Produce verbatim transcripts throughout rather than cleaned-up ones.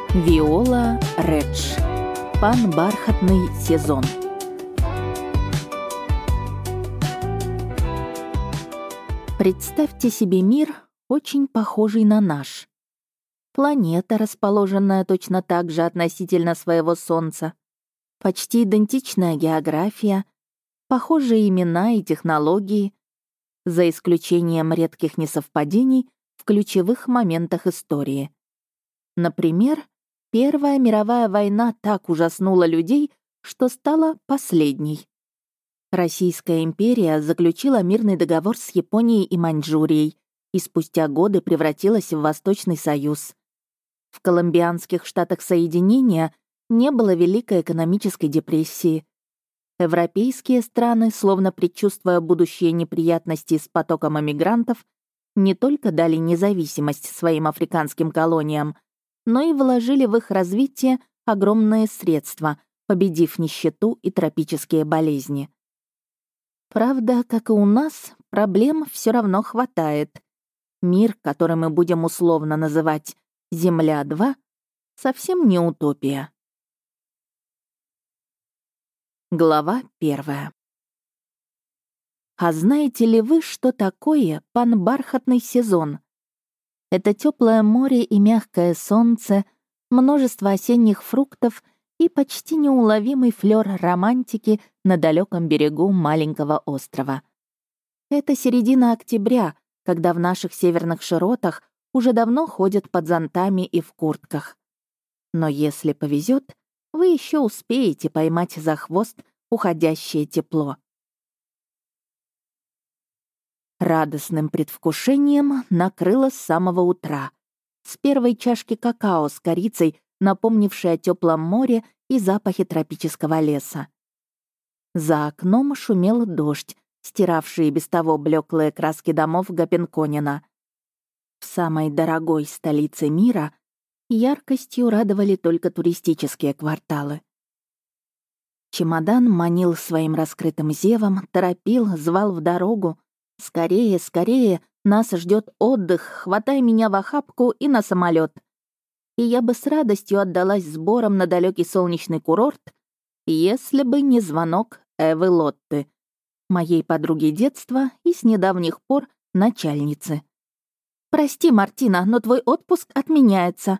Виола Редж. Пан-бархатный сезон. Представьте себе мир, очень похожий на наш. Планета, расположенная точно так же относительно своего Солнца. Почти идентичная география, похожие имена и технологии, за исключением редких несовпадений в ключевых моментах истории. Например, Первая мировая война так ужаснула людей, что стала последней. Российская империя заключила мирный договор с Японией и Маньчжурией и спустя годы превратилась в Восточный Союз. В колумбианских штатах Соединения не было Великой экономической депрессии. Европейские страны, словно предчувствуя будущие неприятности с потоком эмигрантов, не только дали независимость своим африканским колониям, но и вложили в их развитие огромные средства, победив нищету и тропические болезни. Правда, как и у нас, проблем все равно хватает. Мир, который мы будем условно называть «Земля-два», совсем не утопия. Глава первая. А знаете ли вы, что такое пан-бархатный сезон? Это теплое море и мягкое солнце, множество осенних фруктов и почти неуловимый флёр романтики на далеком берегу маленького острова. Это середина октября, когда в наших северных широтах уже давно ходят под зонтами и в куртках. Но если повезет, вы еще успеете поймать за хвост уходящее тепло. Радостным предвкушением накрыло с самого утра. С первой чашки какао с корицей, напомнившей о теплом море и запахе тропического леса. За окном шумел дождь, стиравший без того блеклые краски домов Гапенконена. В самой дорогой столице мира яркостью радовали только туристические кварталы. Чемодан манил своим раскрытым зевом, торопил, звал в дорогу. «Скорее, скорее, нас ждет отдых, хватай меня в охапку и на самолет. И я бы с радостью отдалась сборам на далекий солнечный курорт, если бы не звонок Эвы Лотты, моей подруги детства и с недавних пор начальницы. «Прости, Мартина, но твой отпуск отменяется».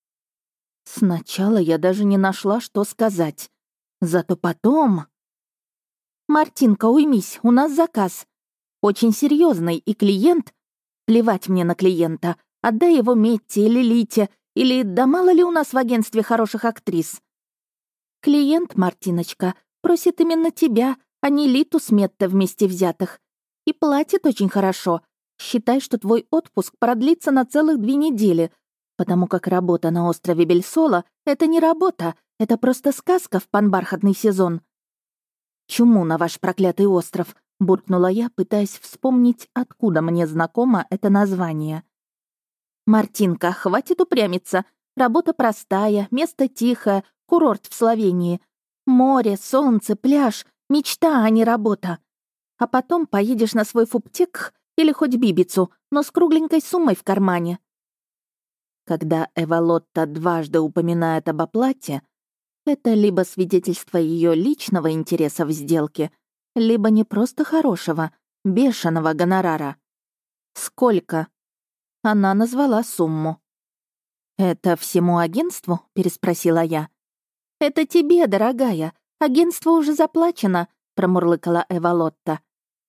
Сначала я даже не нашла, что сказать. Зато потом... «Мартинка, уймись, у нас заказ. Очень серьезный, и клиент... Плевать мне на клиента. Отдай его Метте или Лите, или да мало ли у нас в агентстве хороших актрис. Клиент, Мартиночка, просит именно тебя, а не Литу с Метте вместе взятых. И платит очень хорошо. Считай, что твой отпуск продлится на целых две недели, потому как работа на острове Бельсола — это не работа, это просто сказка в пан-бархатный сезон. Чуму на ваш проклятый остров, буркнула я, пытаясь вспомнить, откуда мне знакомо это название. «Мартинка, хватит упрямиться. Работа простая, место тихое, курорт в Словении. Море, солнце, пляж, мечта, а не работа. А потом поедешь на свой фуптек или хоть Бибицу, но с кругленькой суммой в кармане». Когда Эва Лотта дважды упоминает об оплате, это либо свидетельство ее личного интереса в сделке, либо не просто хорошего, бешеного гонорара. «Сколько?» Она назвала сумму. «Это всему агентству?» — переспросила я. «Это тебе, дорогая. Агентство уже заплачено», — промурлыкала Эва Лотта.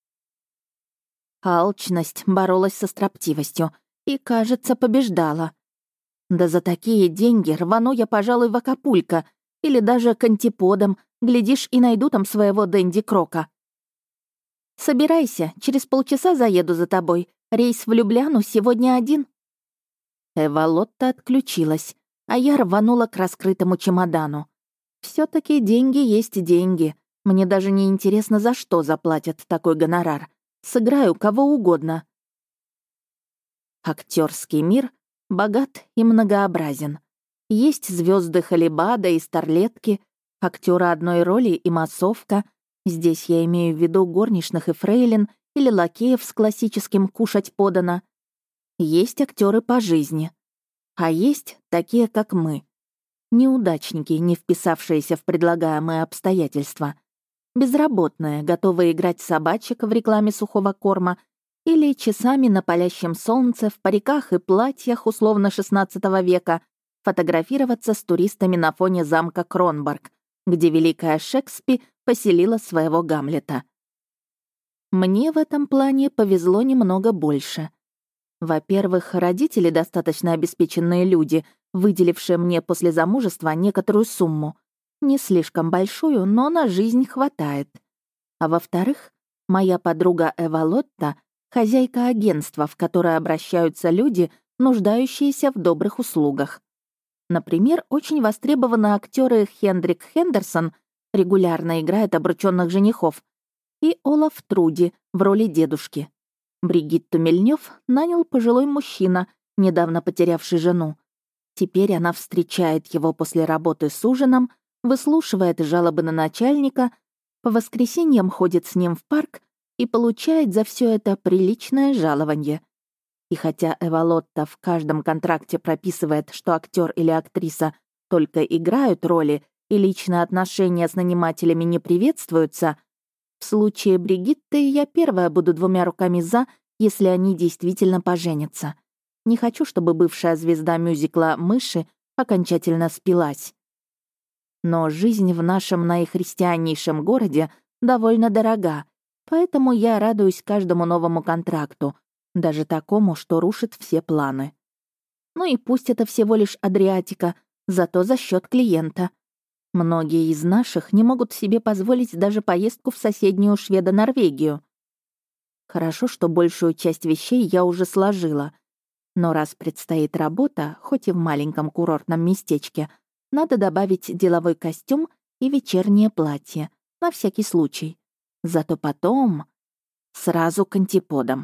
Алчность боролась со строптивостью и, кажется, побеждала. Да за такие деньги рвану я, пожалуй, в Акапулько или даже к антиподам, глядишь, и найду там своего Дэнди Крока. «Собирайся, через полчаса заеду за тобой. Рейс в Любляну сегодня один». Эва Лотта отключилась, а я рванула к раскрытому чемодану. все таки деньги есть деньги. Мне даже не интересно, за что заплатят такой гонорар. Сыграю кого угодно. Актерский мир богат и многообразен. Есть звезды Холлибада и Старлетки, актеры одной роли и массовка. Здесь я имею в виду горничных и фрейлин или лакеев с классическим «кушать подано». Есть актеры по жизни. А есть такие, как мы, Неудачники, не вписавшиеся в предлагаемые обстоятельства. Безработные, готовые играть собачек в рекламе сухого корма или часами на палящем солнце в париках и платьях условно шестнадцатого века фотографироваться с туристами на фоне замка Кронборг, где великая Шекспи поселила своего Гамлета. Мне в этом плане повезло немного больше. Во-первых, родители достаточно обеспеченные люди, выделившие мне после замужества некоторую сумму. Не слишком большую, но на жизнь хватает. А во-вторых, моя подруга Эва Лотта — хозяйка агентства, в которое обращаются люди, нуждающиеся в добрых услугах. Например, очень востребованные актеры Хендрик Хендерсон регулярно играет обручённых женихов, и Олаф Труди в роли дедушки. Бригитту Мельнёв нанял пожилой мужчина, недавно потерявший жену. Теперь она встречает его после работы с ужином, выслушивает жалобы на начальника, по воскресеньям ходит с ним в парк и получает за все это приличное жалование. И хотя Эва Лотта в каждом контракте прописывает, что актер или актриса только играют роли и личные отношения с нанимателями не приветствуются, в случае Бригитты я первая буду двумя руками за, если они действительно поженятся. Не хочу, чтобы бывшая звезда мюзикла «Мыши» окончательно спилась. Но жизнь в нашем наихристианнейшем городе довольно дорога, поэтому я радуюсь каждому новому контракту, даже такому, что рушит все планы. Ну и пусть это всего лишь Адриатика, зато за счет клиента. Многие из наших не могут себе позволить даже поездку в соседнюю Шведо-Норвегию. Хорошо, что большую часть вещей я уже сложила. Но раз предстоит работа, хоть и в маленьком курортном местечке, надо добавить деловой костюм и вечернее платье, на всякий случай. Зато потом сразу к антиподам.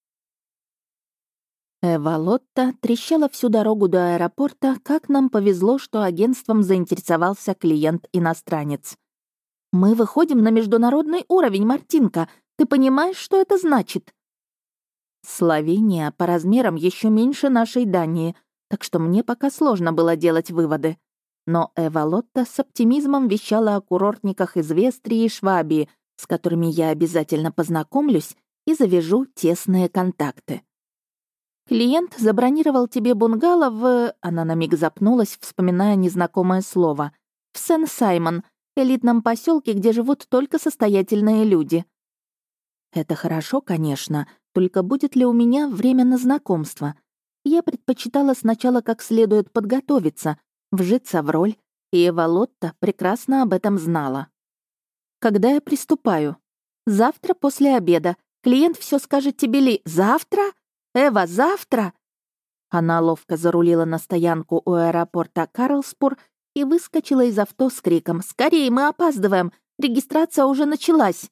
Эва Лотта трещала всю дорогу до аэропорта, как нам повезло, что агентством заинтересовался клиент-иностранец. «Мы выходим на международный уровень, Мартинка. Ты понимаешь, что это значит?» Словения по размерам еще меньше нашей Дании, так что мне пока сложно было делать выводы. Но Эва Лотта с оптимизмом вещала о курортниках из Вестрии и Швабии, с которыми я обязательно познакомлюсь и завяжу тесные контакты. «Клиент забронировал тебе бунгало в...» Она на миг запнулась, вспоминая незнакомое слово. «В Сен-Саймон, элитном поселке, где живут только состоятельные люди». Это хорошо, конечно, только будет ли у меня время на знакомство? Я предпочитала сначала как следует подготовиться, вжиться в роль, и Эва Лотта прекрасно об этом знала. «Когда я приступаю?» «Завтра после обеда. Клиент все скажет тебе ли завтра? Эва, завтра?» Она ловко зарулила на стоянку у аэропорта Карлспур и выскочила из авто с криком: «Скорее, мы опаздываем! Регистрация уже началась!»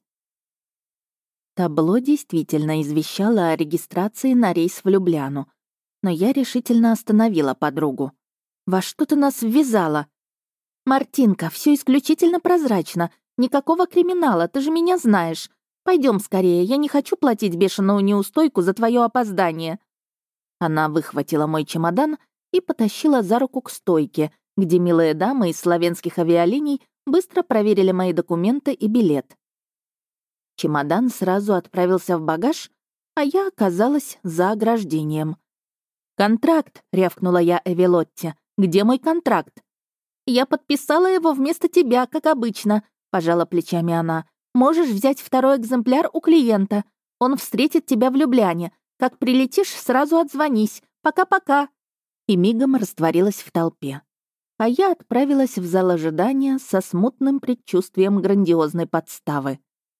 Табло действительно извещало о регистрации на рейс в Любляну, но я решительно остановила подругу. «Во что ты нас ввязала?» «Мартинка, все исключительно прозрачно. Никакого криминала, ты же меня знаешь. Пойдем скорее, я не хочу платить бешеную неустойку за твое опоздание». Она выхватила мой чемодан и потащила за руку к стойке, где милые дамы из славянских авиалиний быстро проверили мои документы и билет. Чемодан сразу отправился в багаж, а я оказалась за ограждением. «Контракт!» — рявкнула я Эве Лотте. «Где мой контракт?» «Я подписала его вместо тебя, как обычно», — пожала плечами она. «Можешь взять второй экземпляр у клиента. Он встретит тебя в Любляне. Как прилетишь, сразу отзвонись. Пока-пока». И мигом растворилась в толпе. А я отправилась в зал ожидания со смутным предчувствием грандиозной подставы.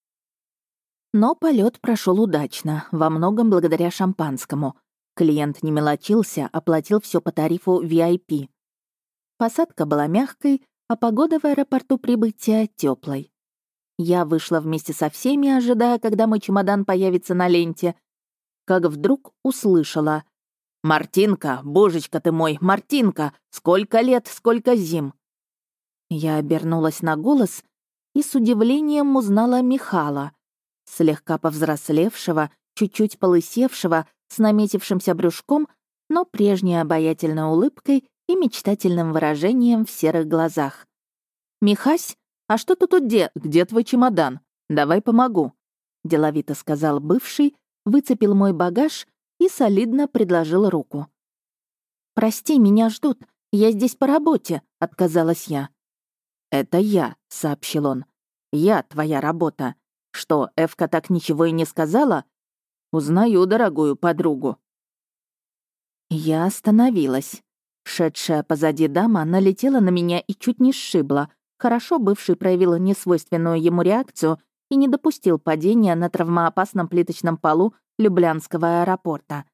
Но полет прошел удачно, во многом благодаря шампанскому. Клиент не мелочился, оплатил все по тарифу ви ай пи. Посадка была мягкой, а погода в аэропорту прибытия теплой. Я вышла вместе со всеми, ожидая, когда мой чемодан появится на ленте, как вдруг услышала: «Мартинка, божечка ты мой, Мартинка, сколько лет, сколько зим!» Я обернулась на голос и с удивлением узнала Михала, слегка повзрослевшего, чуть-чуть полысевшего, с наметившимся брюшком, но прежней обаятельной улыбкой и мечтательным выражением в серых глазах. «Михась, а что ты тут де...» «Где твой чемодан? Давай помогу», — деловито сказал бывший, выцепил мой багаж и солидно предложил руку. «Прости, меня ждут. Я здесь по работе», — отказалась я. «Это я», — сообщил он. «Я твоя работа. Что, Эвка так ничего и не сказала? Узнаю дорогую подругу». Я остановилась. Шедшая позади дама налетела на меня и чуть не сшибла. Хорошо бывший проявил несвойственную ему реакцию и не допустил падения на травмоопасном плиточном полу Люблянского аэропорта.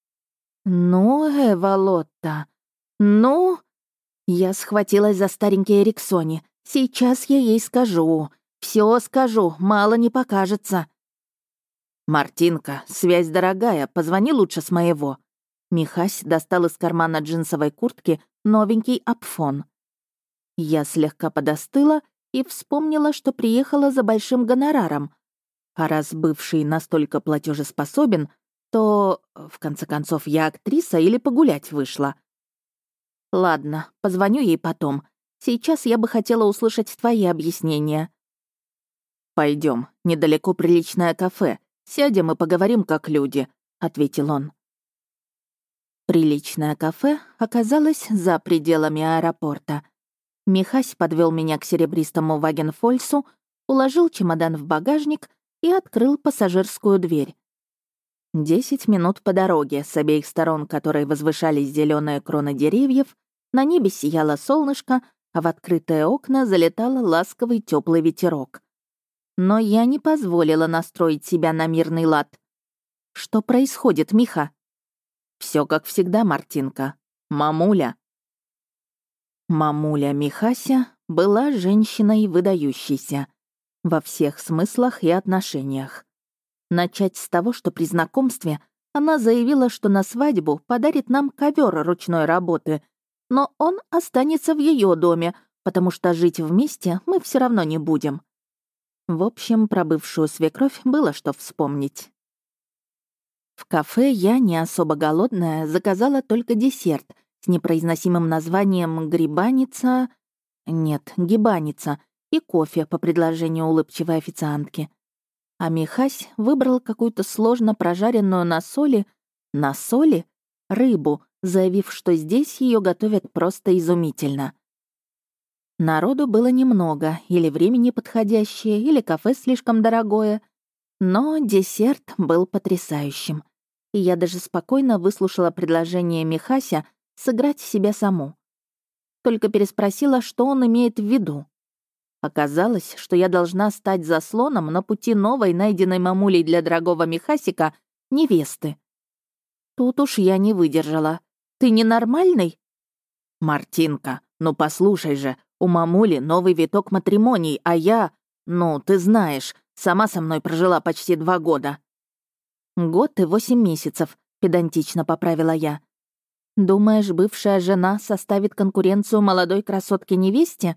«Ну, Эва Лотта, ну...» Я схватилась за старенький Эриксони. «Сейчас я ей скажу. Все скажу, мало не покажется». «Мартинка, связь дорогая, позвони лучше с моего». Михась достал из кармана джинсовой куртки новенький апфон. Я слегка подостыла и вспомнила, что приехала за большим гонораром. А раз бывший настолько платежеспособен, то, в конце концов, я актриса или погулять вышла. Ладно, позвоню ей потом. Сейчас я бы хотела услышать твои объяснения. Пойдем, недалеко приличное кафе. Сядем и поговорим как люди», — ответил он. Приличное кафе оказалось за пределами аэропорта. Михась подвел меня к серебристому вагенфольсу, уложил чемодан в багажник и открыл пассажирскую дверь. Десять минут по дороге, с обеих сторон которой возвышались зеленые кроны деревьев, на небе сияло солнышко, а в открытые окна залетал ласковый теплый ветерок. Но я не позволила настроить себя на мирный лад. «Что происходит, Миха?» Все как всегда, Мартинка. Мамуля». Мамуля Михася была женщиной выдающейся во всех смыслах и отношениях. Начать с того, что при знакомстве она заявила, что на свадьбу подарит нам ковер ручной работы, но он останется в ее доме, потому что жить вместе мы все равно не будем. В общем, про бывшую свекровь было что вспомнить. В кафе я, не особо голодная, заказала только десерт с непроизносимым названием «грибаница...» Нет, «гибаница» и кофе по предложению улыбчивой официантки. А Михась выбрал какую-то сложно прожаренную на соли... На соли? Рыбу, заявив, что здесь ее готовят просто изумительно. Народу было немного, или времени подходящее, или кафе слишком дорогое. Но десерт был потрясающим. И я даже спокойно выслушала предложение Михася сыграть себя саму. Только переспросила, что он имеет в виду. Оказалось, что я должна стать заслоном на пути новой, найденной мамулей для дорогого Михасика, невесты. Тут уж я не выдержала. «Ты ненормальный?» «Мартинка, ну послушай же, у мамули новый виток матримоний, а я... Ну, ты знаешь, сама со мной прожила почти два года». «Год и восемь месяцев», — педантично поправила я. «Думаешь, бывшая жена составит конкуренцию молодой красотке-невесте?»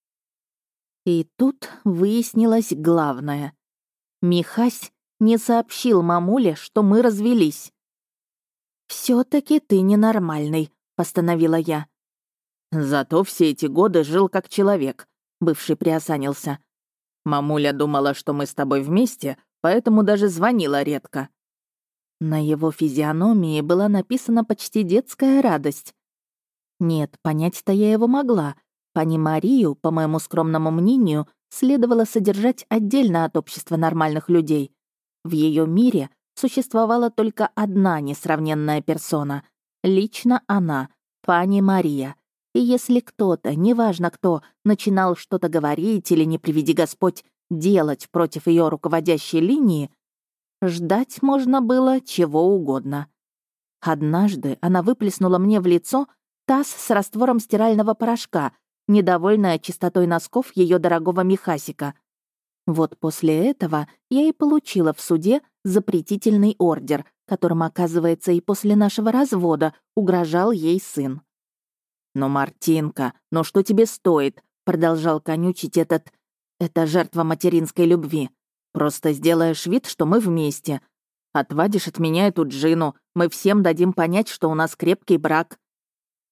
И тут выяснилось главное. Михась не сообщил мамуле, что мы развелись. все таки ты ненормальный», — постановила я. «Зато все эти годы жил как человек», — бывший приосанился. «Мамуля думала, что мы с тобой вместе, поэтому даже звонила редко». На его физиономии была написана почти детская радость. Нет, понять-то я его могла. Пани Марию, по моему скромному мнению, следовало содержать отдельно от общества нормальных людей. В ее мире существовала только одна несравненная персона. Лично она, пани Мария. И если кто-то, неважно кто, начинал что-то говорить или, не приведи Господь, делать против ее руководящей линии, ждать можно было чего угодно. Однажды она выплеснула мне в лицо таз с раствором стирального порошка, недовольная чистотой носков ее дорогого Михасика. Вот после этого я и получила в суде запретительный ордер, которым, оказывается, и после нашего развода угрожал ей сын. «Ну, Мартинка, ну что тебе стоит?» — продолжал конючить этот... «Это жертва материнской любви. Просто сделаешь вид, что мы вместе. Отвадишь от меня эту Джину, мы всем дадим понять, что у нас крепкий брак».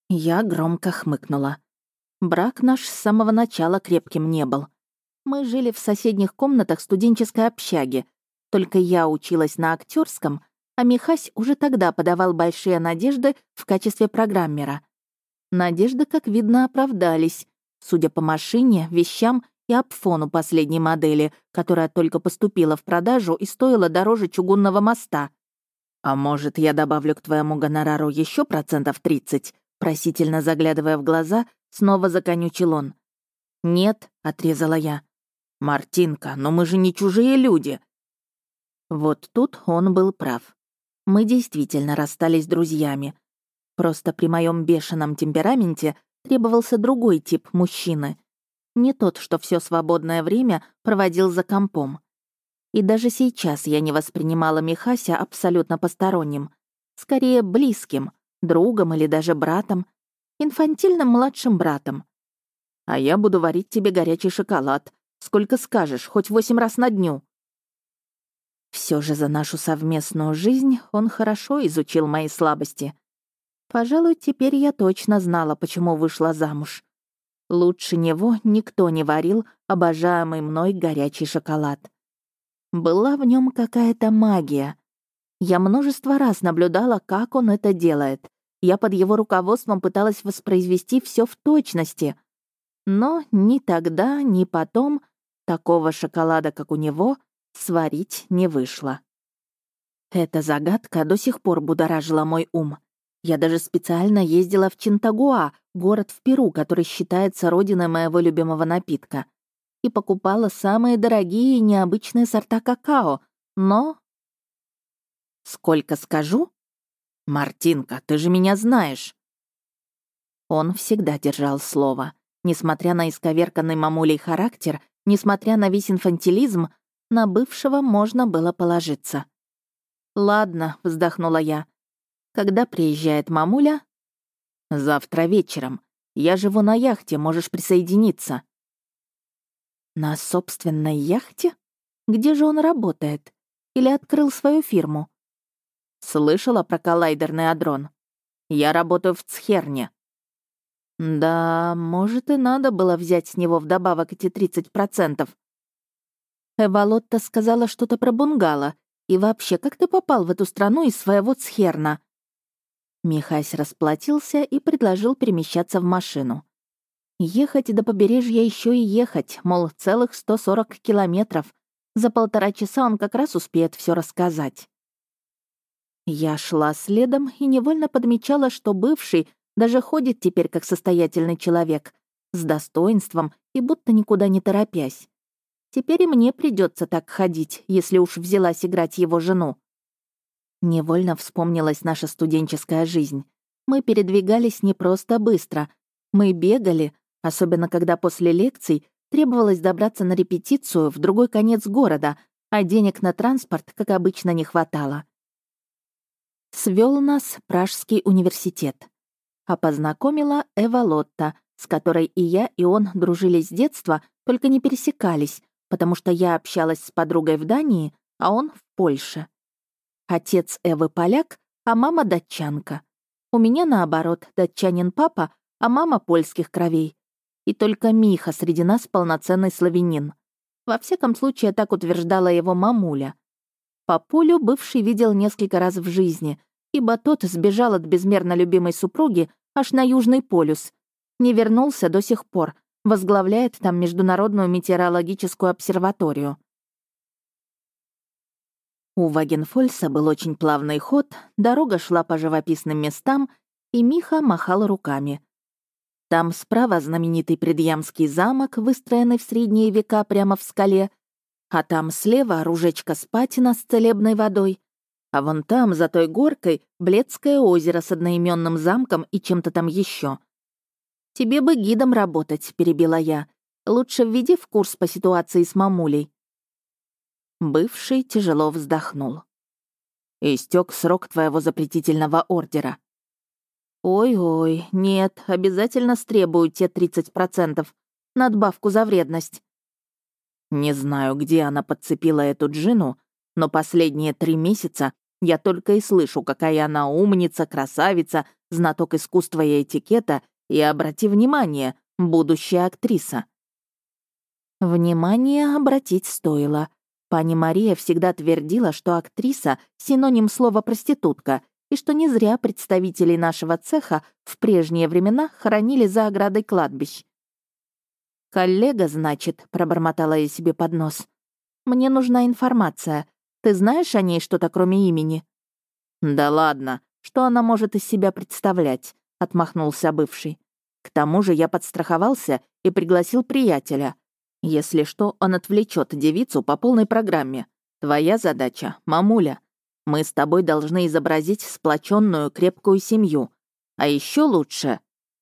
Я громко хмыкнула. Брак наш с самого начала крепким не был. Мы жили в соседних комнатах студенческой общаги. Только я училась на актерском, а Михась уже тогда подавал большие надежды в качестве программера. Надежды, как видно, оправдались, судя по машине, вещам и апфону последней модели, которая только поступила в продажу и стоила дороже чугунного моста. «А может, я добавлю к твоему гонорару еще процентов тридцать?» Просительно заглядывая в глаза, снова законючил он. «Нет», — отрезала я. «Мартинка, но мы же не чужие люди». Вот тут он был прав. Мы действительно расстались друзьями. Просто при моем бешеном темпераменте требовался другой тип мужчины. Не тот, что все свободное время проводил за компом. И даже сейчас я не воспринимала Михася абсолютно посторонним. Скорее, близким, другом или даже братом. Инфантильным младшим братом. А я буду варить тебе горячий шоколад. Сколько скажешь, хоть восемь раз на дню. Все же за нашу совместную жизнь он хорошо изучил мои слабости. Пожалуй, теперь я точно знала, почему вышла замуж. Лучше него никто не варил обожаемый мной горячий шоколад. Была в нем какая-то магия. Я множество раз наблюдала, как он это делает. Я под его руководством пыталась воспроизвести все в точности. Но ни тогда, ни потом такого шоколада, как у него, сварить не вышло. Эта загадка до сих пор будоражила мой ум. Я даже специально ездила в Чинтагуа, город в Перу, который считается родиной моего любимого напитка, и покупала самые дорогие и необычные сорта какао, но... Сколько скажу? «Мартинка, ты же меня знаешь!» Он всегда держал слово. Несмотря на исковерканный мамулей характер, несмотря на весь инфантилизм, на бывшего можно было положиться. «Ладно», — вздохнула я. «Когда приезжает мамуля?» «Завтра вечером. Я живу на яхте, можешь присоединиться». «На собственной яхте? Где же он работает? Или открыл свою фирму?» «Слышала про коллайдерный адрон? Я работаю в Цхерне». «Да, может, и надо было взять с него вдобавок эти тридцать процентов. Эвалотта сказала что-то про бунгало. И вообще, как ты попал в эту страну из своего Цхерна?» Михась расплатился и предложил перемещаться в машину. Ехать до побережья еще и ехать, мол, целых сто сорок километров. За полтора часа он как раз успеет все рассказать. Я шла следом и невольно подмечала, что бывший даже ходит теперь как состоятельный человек, с достоинством и будто никуда не торопясь. Теперь и мне придется так ходить, если уж взялась играть его жену. Невольно вспомнилась наша студенческая жизнь. Мы передвигались не просто быстро. Мы бегали, особенно когда после лекций требовалось добраться на репетицию в другой конец города, а денег на транспорт, как обычно, не хватало. Свел нас Пражский университет. А познакомила Эвалотта, с которой и я, и он дружили с детства, только не пересекались, потому что я общалась с подругой в Дании, а он в Польше. Отец Эвы поляк, а мама датчанка. У меня, наоборот, датчанин папа, а мама польских кровей. И только Миха среди нас полноценный славянин. Во всяком случае, так утверждала его мамуля. Папулю бывший видел несколько раз в жизни, ибо тот сбежал от безмерно любимой супруги аж на Южный полюс. Не вернулся до сих пор, возглавляет там Международную метеорологическую обсерваторию. У Вагенфольса был очень плавный ход, дорога шла по живописным местам, и Миха махал руками. Там справа знаменитый Предъямский замок, выстроенный в средние века прямо в скале, а там слева ружечка Спатина с целебной водой, а вон там, за той горкой, Бледское озеро с одноименным замком и чем-то там еще. «Тебе бы гидом работать», — перебила я. «Лучше введи в курс по ситуации с мамулей». Бывший тяжело вздохнул. «Истек срок твоего запретительного ордера». «Ой-ой, нет, обязательно стребую те тридцать процентов. Надбавку за вредность». Не знаю, где она подцепила эту Джину, но последние три месяца я только и слышу, какая она умница, красавица, знаток искусства и этикета, и, обрати внимание, будущая актриса». Внимание обратить стоило. Пани Мария всегда твердила, что актриса — синоним слова «проститутка», и что не зря представителей нашего цеха в прежние времена хоронили за оградой кладбищ. «Коллега, значит», — пробормотала я себе под нос. «Мне нужна информация. Ты знаешь о ней что-то, кроме имени?» «Да ладно, что она может из себя представлять?» — отмахнулся бывший. «К тому же я подстраховался и пригласил приятеля. Если что, он отвлечет девицу по полной программе. Твоя задача — мамуля. Мы с тобой должны изобразить сплоченную крепкую семью. А еще лучше...»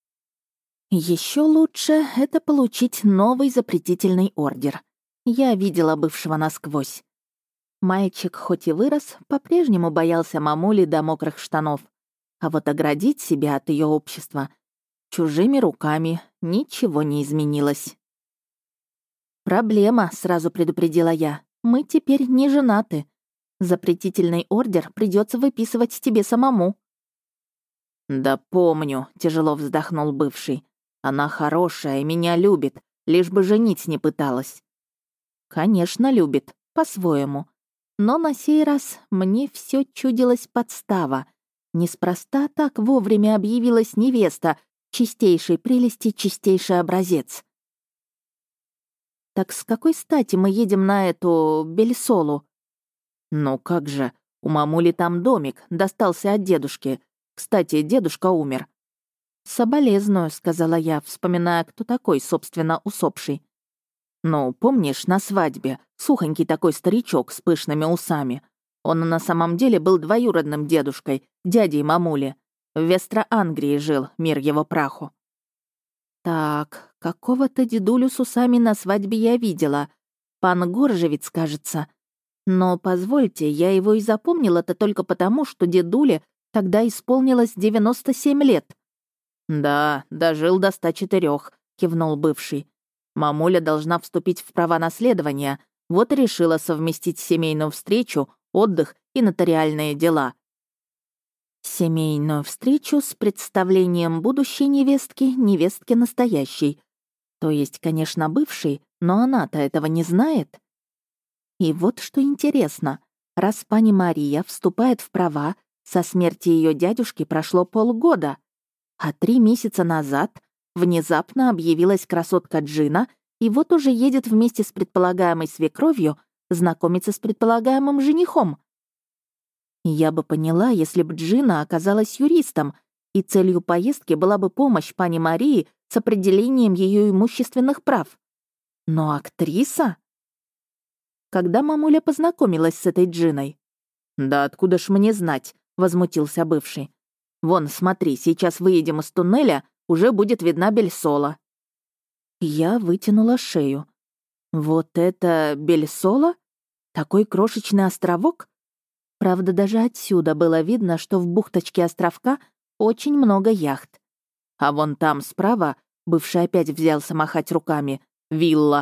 Еще лучше — это получить новый запретительный ордер. Я видела бывшего насквозь. Мальчик, хоть и вырос, по-прежнему боялся мамули до мокрых штанов. А вот оградить себя от ее общества чужими руками ничего не изменилось. «Проблема», — сразу предупредила я. «Мы теперь не женаты. Запретительный ордер придется выписывать тебе самому». «Да помню», — тяжело вздохнул бывший. «Она хорошая и меня любит, лишь бы женить не пыталась». «Конечно, любит, по-своему. Но на сей раз мне все чудилась подстава. Неспроста так вовремя объявилась невеста, чистейшей прелести чистейший образец». «Так с какой стати мы едем на эту Бельсолу?» «Ну как же, у мамули там домик, достался от дедушки. Кстати, дедушка умер». «Соболезную», — сказала я, вспоминая, кто такой, собственно, усопший. «Ну, помнишь, на свадьбе, сухонький такой старичок с пышными усами. Он на самом деле был двоюродным дедушкой, дядей мамули. В Вестро-Ангрии жил, мир его праху». «Так, какого-то дедулю с усами на свадьбе я видела. Пан Горжевец, кажется. Но, позвольте, я его и запомнила-то только потому, что дедуле тогда исполнилось девяносто семь лет». «Да, дожил до ста четырёх», — кивнул бывший. «Мамуля должна вступить в права наследования, вот и решила совместить семейную встречу, отдых и нотариальные дела». Семейную встречу с представлением будущей невестки, невестки настоящей. То есть, конечно, бывшей, но она-то этого не знает. И вот что интересно. Раз пани Мария вступает в права, со смерти ее дядюшки прошло полгода, а три месяца назад внезапно объявилась красотка Джина и вот уже едет вместе с предполагаемой свекровью знакомиться с предполагаемым женихом. Я бы поняла, если бы Джина оказалась юристом, и целью поездки была бы помощь пани Марии с определением ее имущественных прав. Но актриса? Когда мамуля познакомилась с этой Джиной? «Да откуда ж мне знать?» — возмутился бывший. «Вон, смотри, сейчас выедем из туннеля, уже будет видна Бельсола». Я вытянула шею. Вот это Бельсола? Такой крошечный островок? Правда, даже отсюда было видно, что в бухточке островка очень много яхт. А вон там справа, бывший опять взялся махать руками, вилла.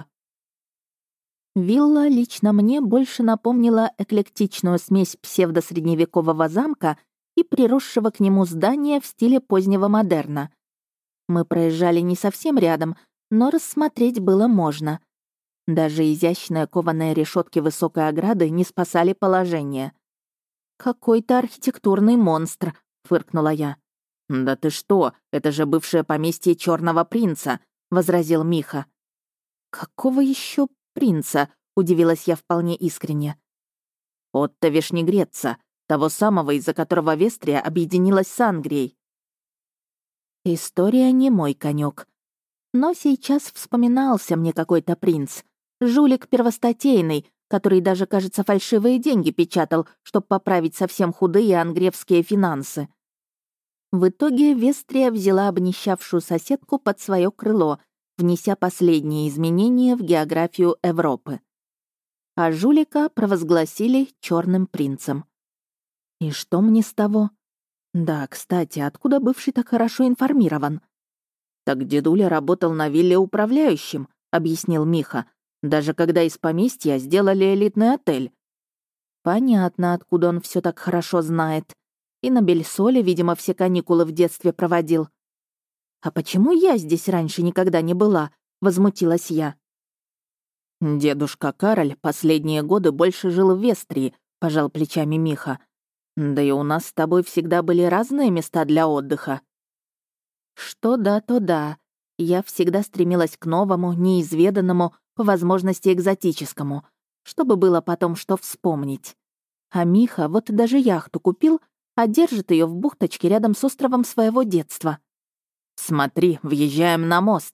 Вилла лично мне больше напомнила эклектичную смесь псевдосредневекового замка и приросшего к нему здания в стиле позднего модерна. Мы проезжали не совсем рядом, но рассмотреть было можно. Даже изящные кованые решетки высокой ограды не спасали положение. «Какой-то архитектурный монстр», — фыркнула я. «Да ты что, это же бывшее поместье Черного принца», — возразил Миха. «Какого еще принца?» — удивилась я вполне искренне. «Отто Вишнегреца, того самого, из-за которого Вестрия объединилась с Ангрией». История не мой конек. Но сейчас вспоминался мне какой-то принц. Жулик первостатейный, который даже, кажется, фальшивые деньги печатал, чтобы поправить совсем худые ангревские финансы. В итоге Вестрия взяла обнищавшую соседку под свое крыло, внеся последние изменения в географию Европы. А жулика провозгласили черным принцем. И что мне с того? Да, кстати, откуда бывший так хорошо информирован? «Так дедуля работал на вилле управляющим», — объяснил Миха, «даже когда из поместья сделали элитный отель». Понятно, откуда он все так хорошо знает. И на Бельсоле, видимо, все каникулы в детстве проводил. «А почему я здесь раньше никогда не была?» — возмутилась я. «Дедушка Кароль последние годы больше жил в Вестрии», — пожал плечами Миха. «Да и у нас с тобой всегда были разные места для отдыха». Что да, то да. Я всегда стремилась к новому, неизведанному, по возможности экзотическому, чтобы было потом что вспомнить. А Миха вот даже яхту купил, а держит ее в бухточке рядом с островом своего детства. «Смотри, въезжаем на мост».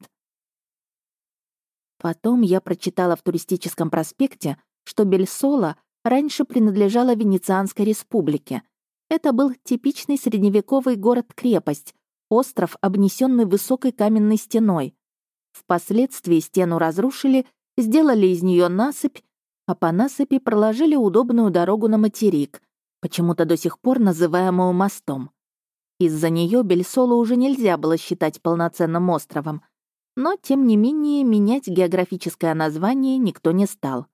Потом я прочитала в туристическом проспекте, что Бельсола раньше принадлежала Венецианской республике. Это был типичный средневековый город-крепость, остров, обнесенный высокой каменной стеной. Впоследствии стену разрушили, сделали из нее насыпь, а по насыпи проложили удобную дорогу на материк, почему-то до сих пор называемую мостом. Из-за нее Бельсолу уже нельзя было считать полноценным островом, но, тем не менее, менять географическое название никто не стал.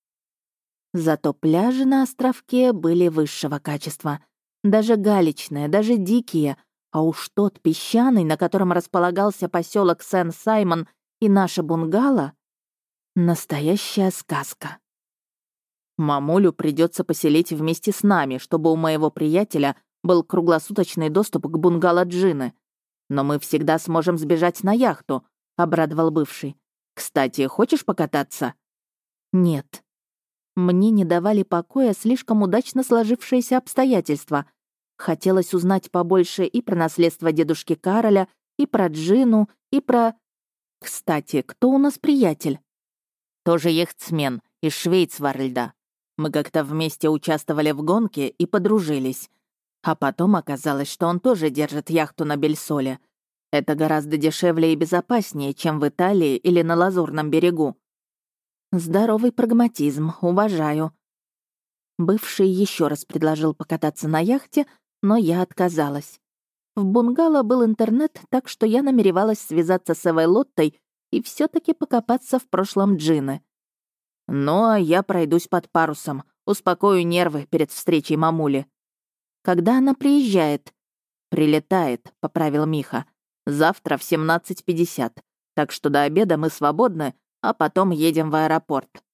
Зато пляжи на островке были высшего качества. Даже галечные, даже дикие, а уж тот песчаный, на котором располагался поселок Сен-Саймон и наше бунгало — настоящая сказка. «Мамулю придется поселить вместе с нами, чтобы у моего приятеля был круглосуточный доступ к бунгало Джины. Но мы всегда сможем сбежать на яхту», — обрадовал бывший. «Кстати, хочешь покататься?» Нет. Мне не давали покоя слишком удачно сложившиеся обстоятельства. Хотелось узнать побольше и про наследство дедушки Кароля, и про Джину, и про... Кстати, кто у нас приятель? «Тоже яхтсмен из Швейцварльда. Мы как-то вместе участвовали в гонке и подружились. А потом оказалось, что он тоже держит яхту на Бельсоле. Это гораздо дешевле и безопаснее, чем в Италии или на Лазурном берегу». Здоровый прагматизм, уважаю. Бывший еще раз предложил покататься на яхте, но я отказалась. В бунгало был интернет, так что я намеревалась связаться с Эвой Лоттой и все таки покопаться в прошлом Джины. «Ну, а я пройдусь под парусом, успокою нервы перед встречей мамули». Когда она приезжает? «Прилетает», — поправил Миха. «Завтра в семнадцать пятьдесят. Так что до обеда мы свободны, а потом едем в аэропорт».